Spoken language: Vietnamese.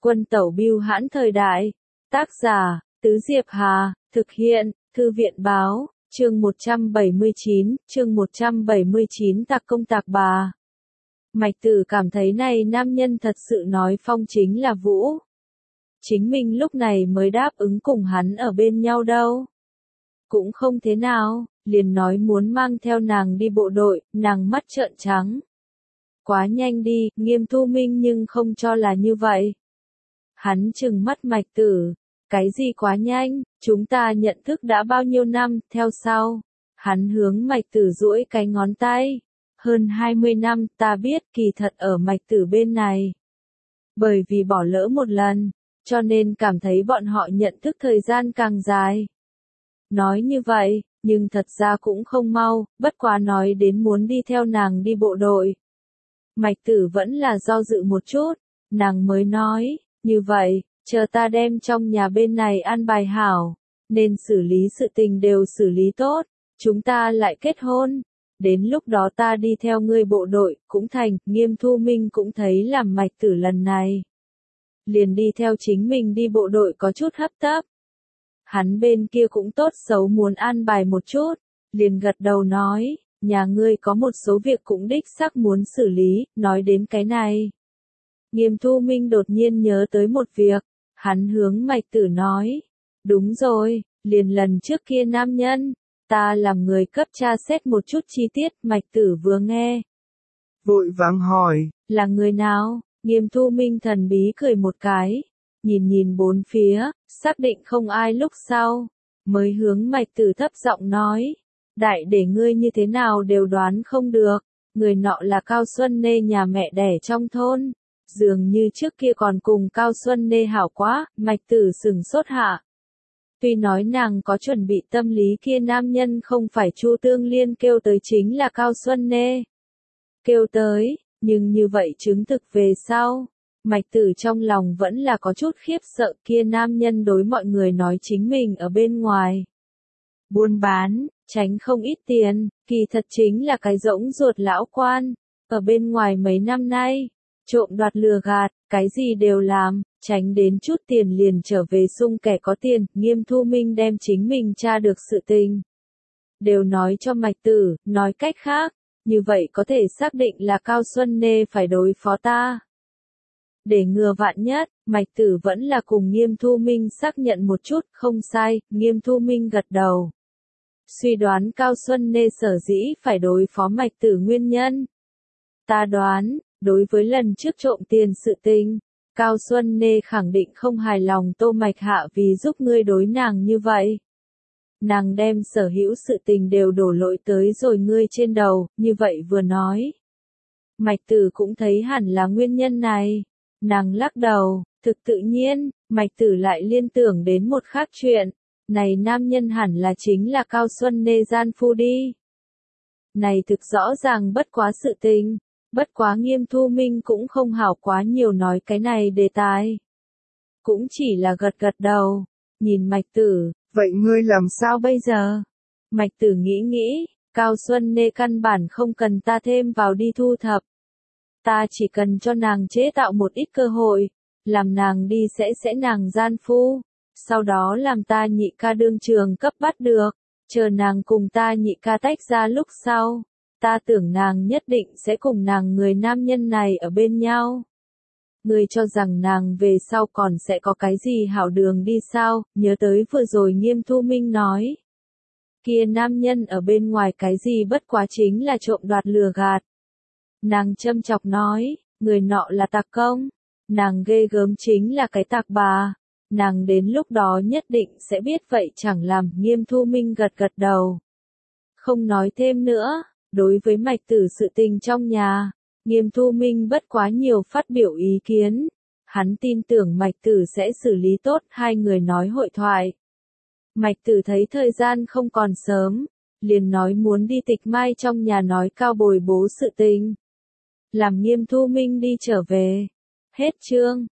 Quân tẩu bưu hãn thời đại. Tác giả, Tứ Diệp Hà, thực hiện, Thư viện báo, chương 179, tạc công tạc bà. Mạch Tử cảm thấy này nam nhân thật sự nói phong chính là Vũ. Chính mình lúc này mới đáp ứng cùng hắn ở bên nhau đâu. Cũng không thế nào, liền nói muốn mang theo nàng đi bộ đội, nàng mắt trợn trắng. Quá nhanh đi, Nghiêm Thu Minh nhưng không cho là như vậy. Hắn trừng mắt Mạch Tử, cái gì quá nhanh, chúng ta nhận thức đã bao nhiêu năm, theo sau. Hắn hướng Mạch Tử duỗi cái ngón tay. Hơn 20 năm, ta biết kỳ thật ở Mạch Tử bên này. Bởi vì bỏ lỡ một lần, cho nên cảm thấy bọn họ nhận thức thời gian càng dài. Nói như vậy, nhưng thật ra cũng không mau, bất quá nói đến muốn đi theo nàng đi bộ đội. Mạch Tử vẫn là do dự một chút, nàng mới nói, như vậy, chờ ta đem trong nhà bên này an bài hảo, nên xử lý sự tình đều xử lý tốt, chúng ta lại kết hôn. Đến lúc đó ta đi theo ngươi bộ đội, cũng thành, Nghiêm Thu Minh cũng thấy làm Mạch Tử lần này. Liền đi theo chính mình đi bộ đội có chút hấp tấp. Hắn bên kia cũng tốt xấu muốn an bài một chút, liền gật đầu nói, nhà ngươi có một số việc cũng đích xác muốn xử lý, nói đến cái này. Nghiêm Thu Minh đột nhiên nhớ tới một việc, hắn hướng Mạch Tử nói, đúng rồi, liền lần trước kia nam nhân, ta làm người cấp tra xét một chút chi tiết, Mạch Tử vừa nghe. Vội vàng hỏi, là người nào? Nghiêm Thu Minh thần bí cười một cái, nhìn bốn phía, xác định không ai lúc sau, mới hướng Mạch Tử thấp giọng nói, đại để ngươi như thế nào đều đoán không được, người nọ là Cao Xuân Nê nhà mẹ đẻ trong thôn, dường như trước kia còn cùng Cao Xuân Nê hảo quá, Mạch Tử sửng sốt hạ. Tuy nói nàng có chuẩn bị tâm lý kia nam nhân không phải Chu Tương Liên kêu tới chính là Cao Xuân Nê. Kêu tới, nhưng như vậy chứng thực về sau, Mạch Tử trong lòng vẫn là có chút khiếp sợ kia nam nhân đối mọi người nói chính mình ở bên ngoài. Buôn bán, tránh không ít tiền, kỳ thật chính là cái rỗng ruột lão quan, ở bên ngoài mấy năm nay, trộm đoạt lừa gạt, cái gì đều làm, tránh đến chút tiền liền trở về sung kẻ có tiền, Nghiêm Thu Minh đem chính mình tra được sự tình. Đều nói cho Mạch Tử, nói cách khác, như vậy có thể xác định là Cao Xuân Nê phải đối phó ta. Để ngừa vạn nhất, Mạch Tử vẫn là cùng Nghiêm Thu Minh xác nhận một chút, không sai, Nghiêm Thu Minh gật đầu. Suy đoán Cao Xuân Nê sở dĩ phải đối phó Mạch Tử nguyên nhân. Ta đoán, đối với lần trước trộm tiền sự tình, Cao Xuân Nê khẳng định không hài lòng Tô Mạch Hạ vì giúp ngươi đối nàng như vậy. Nàng đem sở hữu sự tình đều đổ lỗi tới rồi ngươi trên đầu, như vậy vừa nói. Mạch Tử cũng thấy hẳn là nguyên nhân này. Nàng lắc đầu, thực tự nhiên, Mạch Tử lại liên tưởng đến một khác chuyện. Này nam nhân hẳn là chính là Cao Xuân Nê gian phu đi. Này thực rõ ràng bất quá sự tình, bất quá Nghiêm Thu Minh cũng không hảo quá nhiều nói cái này đề tài. Cũng chỉ là gật gật đầu, nhìn Mạch Tử, vậy ngươi làm sao bây giờ? Mạch Tử nghĩ, Cao Xuân Nê căn bản không cần ta thêm vào đi thu thập. Ta chỉ cần cho nàng chế tạo một ít cơ hội, làm nàng đi sẽ nàng gian phu, sau đó làm ta nhị ca đương trường cấp bắt được, chờ nàng cùng ta nhị ca tách ra lúc sau, ta tưởng nàng nhất định sẽ cùng nàng người nam nhân này ở bên nhau. Ngươi cho rằng nàng về sau còn sẽ có cái gì hảo đường đi sao, nhớ tới vừa rồi Nghiêm Thu Minh nói. Kia nam nhân ở bên ngoài cái gì bất quá chính là trộm đoạt lừa gạt. Nàng châm chọc nói, người nọ là tặc công, nàng ghê gớm chính là cái tặc bà, nàng đến lúc đó nhất định sẽ biết vậy chẳng làm, Nghiêm Thu Minh gật gật đầu. Không nói thêm nữa, đối với Mạch Tử sự tình trong nhà, Nghiêm Thu Minh bất quá nhiều phát biểu ý kiến, hắn tin tưởng Mạch Tử sẽ xử lý tốt, hai người nói hội thoại. Mạch Tử thấy thời gian không còn sớm, liền nói muốn đi Tịch Mai trong nhà nói Cao bồi bố sự tình. Làm Nghiêm Thu Minh đi trở về. Hết chương.